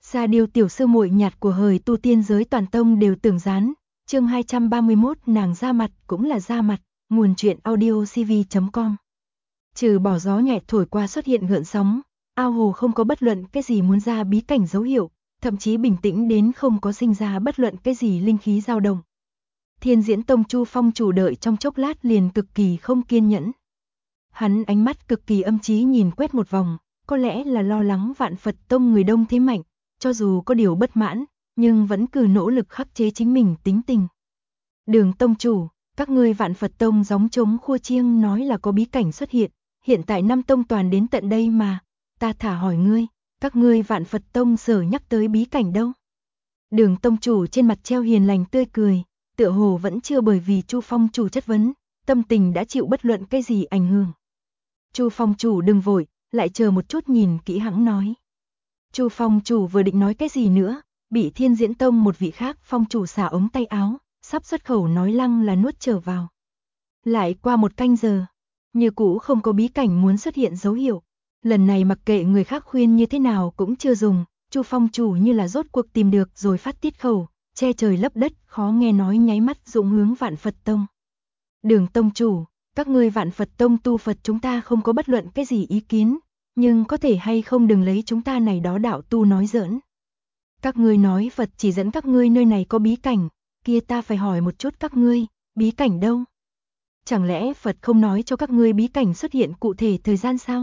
Sa Điêu tiểu sư muội nhạt của hời tu tiên giới toàn tông đều tưởng gián. Chương 231 nàng ra mặt cũng là ra mặt, nguồn truyện audiocv.com. Trừ bỏ gió nhẹ thổi qua xuất hiện gợn sóng, ao hồ không có bất luận cái gì muốn ra bí cảnh dấu hiệu, thậm chí bình tĩnh đến không có sinh ra bất luận cái gì linh khí dao động. Thiên Diễn Tông Chu Phong chủ đợi trong chốc lát liền cực kỳ không kiên nhẫn. Hắn ánh mắt cực kỳ âm trí nhìn quét một vòng, có lẽ là lo lắng Vạn Phật Tông người đông thế mạnh, cho dù có điều bất mãn, nhưng vẫn cứ nỗ lực khắc chế chính mình tính tình. Đường tông chủ, các ngươi Vạn Phật Tông gióng trống khua chiêng nói là có bí cảnh xuất hiện tại năm tông toàn đến tận đây mà, ta thả hỏi ngươi, các ngươi Vạn Phật Tông sở nhắc tới bí cảnh đâu? Đường tông chủ trên mặt treo hiền lành tươi cười, tựa hồ vẫn chưa bởi vì Chu Phong chủ chất vấn, tâm tình đã chịu bất luận cái gì ảnh hưởng. Chu Phong chủ đừng vội, lại chờ một chút nhìn kỹ hãng nói. Chu Phong chủ vừa định nói cái gì nữa, bị Thiên Diễn Tông một vị khác phong chủ xả ống tay áo, sắp xuất khẩu nói lăng là nuốt trở vào. Lại qua một canh giờ, như cũ không có bí cảnh muốn xuất hiện dấu hiệu. Lần này mặc kệ người khác khuyên như thế nào cũng chưa dùng, Chu Phong chủ như là rốt cuộc tìm được rồi phát tiết khẩu, che trời lấp đất, khó nghe nói nháy mắt dũng hướng Vạn Phật Tông. Đường tông chủ, các ngươi Vạn Phật Tông tu Phật chúng ta không có bất luận cái gì ý kiến, nhưng có thể hay không đừng lấy chúng ta này đó đạo tu nói giỡn. Các ngươi nói Phật chỉ dẫn các ngươi nơi này có bí cảnh, kia ta phải hỏi một chút các ngươi, bí cảnh đâu? Chẳng lẽ Phật không nói cho các ngươi bí cảnh xuất hiện cụ thể thời gian sao?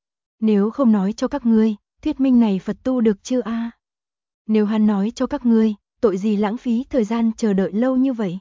Nếu không nói cho các ngươi, thuyết minh này Phật tu được chưa a? Nếu hắn nói cho các ngươi, tội gì lãng phí thời gian chờ đợi lâu như vậy?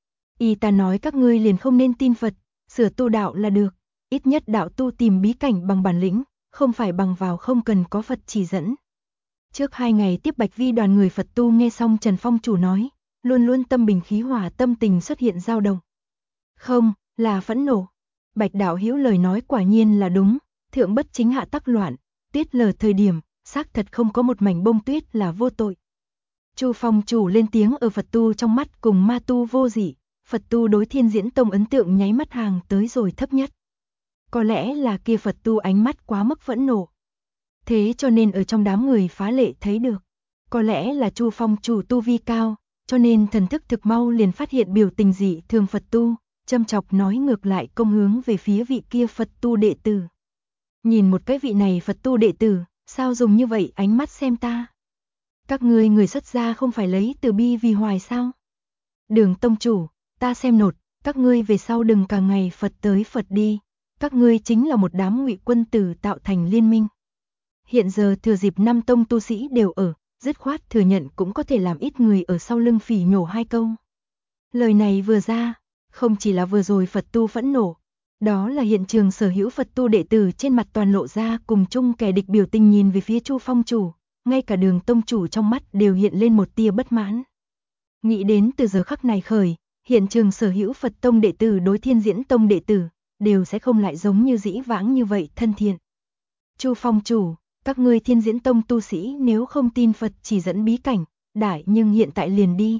Y ta nói các ngươi liền không nên tin Phật, sửa tu đạo là được, ít nhất đạo tu tìm bí cảnh bằng bản lĩnh, không phải bằng vào không cần có Phật chỉ dẫn. Trước 2 ngày tiếp Bạch Vi đoàn người Phật tu nghe xong Trần Phong chủ nói, luôn luôn tâm bình khí hòa tâm tình xuất hiện dao động. Không, là phẫn nộ. Bạch đạo hữu lời nói quả nhiên là đúng, thượng bất chính hạ tắc loạn, tuyết lở thời điểm, xác thật không có một mảnh bông tuyết là vô tội. Chu Phong chủ lên tiếng ở Phật tu trong mắt cùng ma tu vô dị, Phật tu đối Thiên Diễn Tông ấn tượng nháy mắt hàng tới rồi thấp nhất. Có lẽ là kia Phật tu ánh mắt quá mức phẫn nộ. Thế cho nên ở trong đám người phá lệ thấy được. Có lẽ là Chu Phong chủ tu vi cao, cho nên thần thức thực mau liền phát hiện biểu tình dị thường Phật tu, châm chọc nói ngược lại công hướng về phía vị kia Phật tu đệ tử. Nhìn một cái vị này Phật tu đệ tử, sao dùng như vậy ánh mắt xem ta? Các ngươi người xuất gia không phải lấy từ bi vì hoài sao? Đường tông chủ, ta xem nột, các ngươi về sau đừng cả ngày Phật tới Phật đi, các ngươi chính là một đám ngụy quân tử tạo thành liên minh. Hiện giờ thừa dịp 5 tông tu sĩ đều ở, dứt khoát thừa nhận cũng có thể làm ít người ở sau lưng phỉ nhổ 2 câu. Lời này vừa ra, không chỉ là vừa rồi Phật tu phẫn nộ, đó là hiện trường sở hữu Phật tu đệ tử trên mặt toàn lộ ra cùng chung kẻ địch biểu tình nhìn về phía Chu Phong chủ, ngay cả Đường tông chủ trong mắt đều hiện lên một tia bất mãn. Nghĩ đến từ giờ khắc này khởi, hiện trường sở hữu Phật tông đệ tử đối Thiên Diễn Tông đệ tử đều sẽ không lại giống như dĩ vãng như vậy thân thiện. Chu Phong chủ, các ngươi Thiên Diễn Tông tu sĩ nếu không tin Phật chỉ dẫn bí cảnh, đại nhưng hiện tại liền đi.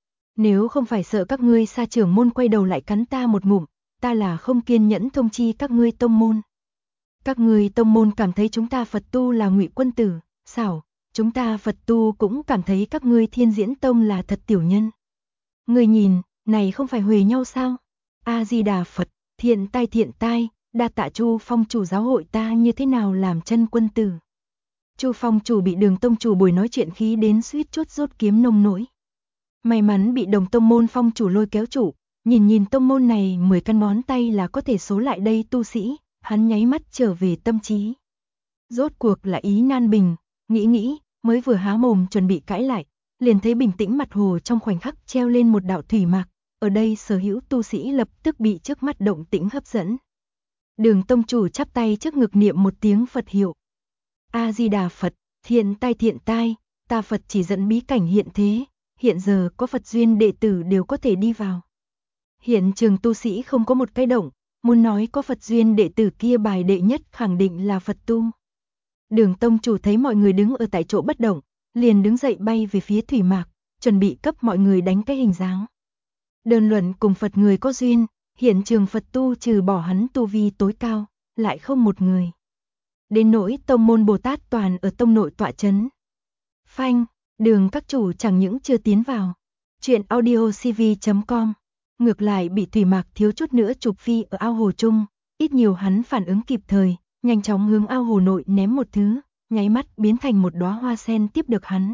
Nếu không phải sợ các ngươi sa trưởng môn quay đầu lại cắn ta một ngụm, ta là không kiên nhẫn thông chi các ngươi tông môn. Các ngươi tông môn cảm thấy chúng ta Phật tu là ngụy quân tử, xảo, chúng ta Phật tu cũng cảm thấy các ngươi Thiên Diễn Tông là thật tiểu nhân. Ngươi nhìn, này không phải huề nhau sao? A-di-đà Phật, thiện tai, đa tạ Chu Phong chủ giáo hội ta như thế nào làm chân quân tử. Chu Phong chủ bị Đường tông chủ buổi nói chuyện khí đến suýt chút rút kiếm nông nỗi. May mắn bị Đồng tông môn phong chủ lôi kéo chủ, nhìn tông môn này 10 căn ngón tay là có thể số lại đây tu sĩ, hắn nháy mắt trở về tâm trí. Rốt cuộc là ý nan bình, nghĩ, mới vừa há mồm chuẩn bị cãi lại, liền thấy bình tĩnh mặt hồ trong khoảnh khắc treo lên một đạo thủy mạc, ở đây sở hữu tu sĩ lập tức bị trước mắt động tĩnh hấp dẫn. Đường tông chủ chắp tay trước ngực niệm một tiếng Phật hiệu. A-di-đà Phật, thiện tai, ta Phật chỉ dẫn bí cảnh hiện thế, hiện giờ có Phật duyên đệ tử đều có thể đi vào. Hiện trường tu sĩ không có một cái động, muốn nói có Phật duyên đệ tử kia bài đệ nhất khẳng định là Phật tu. Đường tông chủ thấy mọi người đứng ở tại chỗ bất động, liền đứng dậy bay về phía thủy mạc, chuẩn bị cấp mọi người đánh cái hình dáng. Đơn luận cùng Phật người có duyên, hiện trường Phật tu trừ bỏ hắn tu vi tối cao, lại không một người. Đến nỗi tông môn Bồ Tát toàn ở tông nội tọa chấn. Phanh, Đường các chủ chẳng những chưa tiến vào. Chuyện audiocv.com. Ngược lại bị Thủy Mạc thiếu chút nữa chụp phi ở ao hồ chung, ít nhiều hắn phản ứng kịp thời, nhanh chóng hướng ao hồ nội ném một thứ, nháy mắt biến thành một đóa hoa sen tiếp được hắn.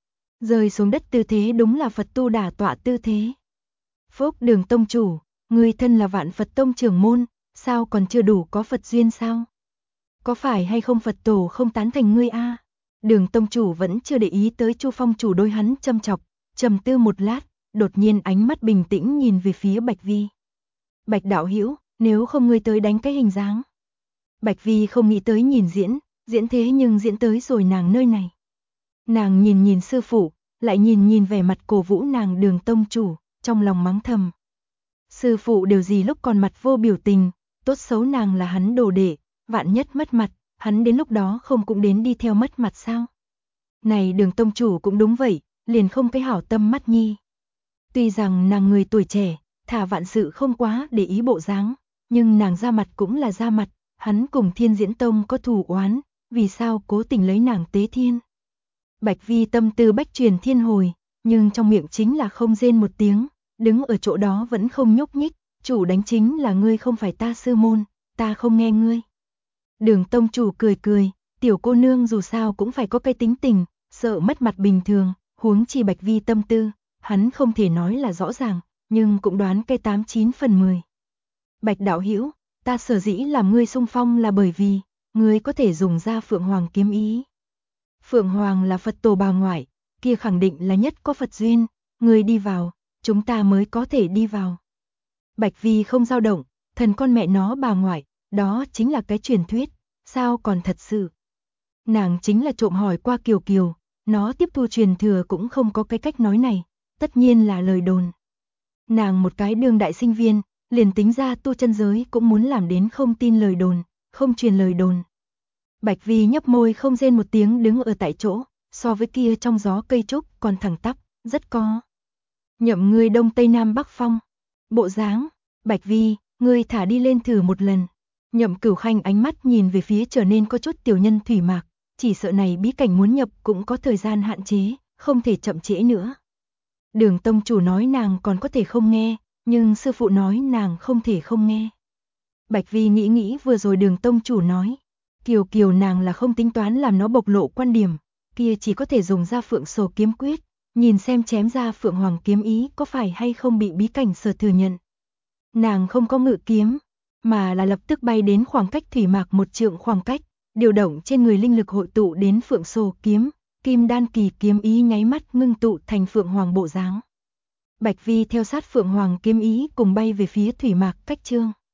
Rơi xuống đất tư thế đúng là Phật tu đả tọa tư thế. Phúc Đường tông chủ, ngươi thân là Vạn Phật tông trưởng môn, sao còn chưa đủ có Phật duyên sao? Có phải hay không Phật tổ không tán thành ngươi a? Đường tông chủ vẫn chưa để ý tới Chu Phong chủ đôi hắn châm chọc, trầm tư một lát, đột nhiên ánh mắt bình tĩnh nhìn về phía Bạch Vi. Bạch đạo hữu, nếu không ngươi tới đánh cái hình dáng. Bạch Vi không nghĩ tới nhìn diễn thế nhưng diễn tới rồi nàng nơi này. Nàng nhìn sư phụ, lại nhìn vẻ mặt cổ vũ nàng Đường tông chủ, trong lòng mắng thầm. Sư phụ đều gì lúc còn mặt vô biểu tình, tốt xấu nàng là hắn đồ đệ, vạn nhất mất mặt, hắn đến lúc đó không cũng đến đi theo mất mặt sao? Này Đường tông chủ cũng đúng vậy, liền không cái hảo tâm mắt nhi. Tuy rằng nàng người tuổi trẻ, thả vạn sự không quá để ý bộ dáng, nhưng nàng ra mặt cũng là ra mặt, hắn cùng Thiên Diễn Tông có thù oán, vì sao cố tình lấy nàng tế thiên? Bạch Vi tâm tư bách truyền thiên hồi, nhưng trong miệng chính là không rên một tiếng, đứng ở chỗ đó vẫn không nhúc nhích, chủ đánh chính là ngươi không phải ta sư môn, ta không nghe ngươi. Đường tông chủ cười, tiểu cô nương dù sao cũng phải có cái tính tình, sợ mất mặt bình thường, huống chi Bạch Vi tâm tư, hắn không thể nói là rõ ràng, nhưng cũng đoán cái 89 phần 10. Bạch đạo hữu, ta sở dĩ làm ngươi xung phong là bởi vì, ngươi có thể dùng ra Phượng Hoàng kiếm ý. Phượng Hoàng là Phật tổ bà ngoại, kia khẳng định là nhất có Phật duyên, ngươi đi vào, chúng ta mới có thể đi vào. Bạch Vi không dao động, thần con mẹ nó bà ngoại, đó chính là cái truyền thuyết, sao còn thật sự. Nàng chính là trộm hỏi qua Kiều Kiều, nó tiếp thu truyền thừa cũng không có cái cách nói này, tất nhiên là lời đồn. Nàng một cái đương đại sinh viên, liền tính ra tu chân giới cũng muốn làm đến không tin lời đồn, không truyền lời đồn. Bạch Vi nhấp môi không rên một tiếng đứng ở tại chỗ, so với kia trong gió cây trúc còn thẳng tắp, rất có. Nhậm ngươi đông tây nam bắc phong. Bộ dáng, Bạch Vi, ngươi thả đi lên thử một lần. Nhậm Cửu Khanh ánh mắt nhìn về phía trở nên có chút tiểu nhân Thủy Mạc, chỉ sợ này bí cảnh muốn nhập cũng có thời gian hạn chế, không thể chậm trễ nữa. Đường tông chủ nói nàng còn có thể không nghe, nhưng sư phụ nói nàng không thể không nghe. Bạch Vi nghĩ vừa rồi Đường tông chủ nói, Kiều nàng là không tính toán làm nó bộc lộ quan điểm, kia chỉ có thể dùng ra Phượng Sổ kiếm quyết, nhìn xem chém ra Phượng Hoàng kiếm ý có phải hay không bị bí cảnh sở thừa nhận. Nàng không có ngự kiếm, mà là lập tức bay đến khoảng cách Thủy Mạc một trượng khoảng cách, điều động trên người linh lực hội tụ đến Phượng Sổ kiếm, Kim Đan kỳ kiếm ý nháy mắt ngưng tụ thành Phượng Hoàng bộ dáng. Bạch Vi theo sát Phượng Hoàng kiếm ý cùng bay về phía Thủy Mạc cách chương.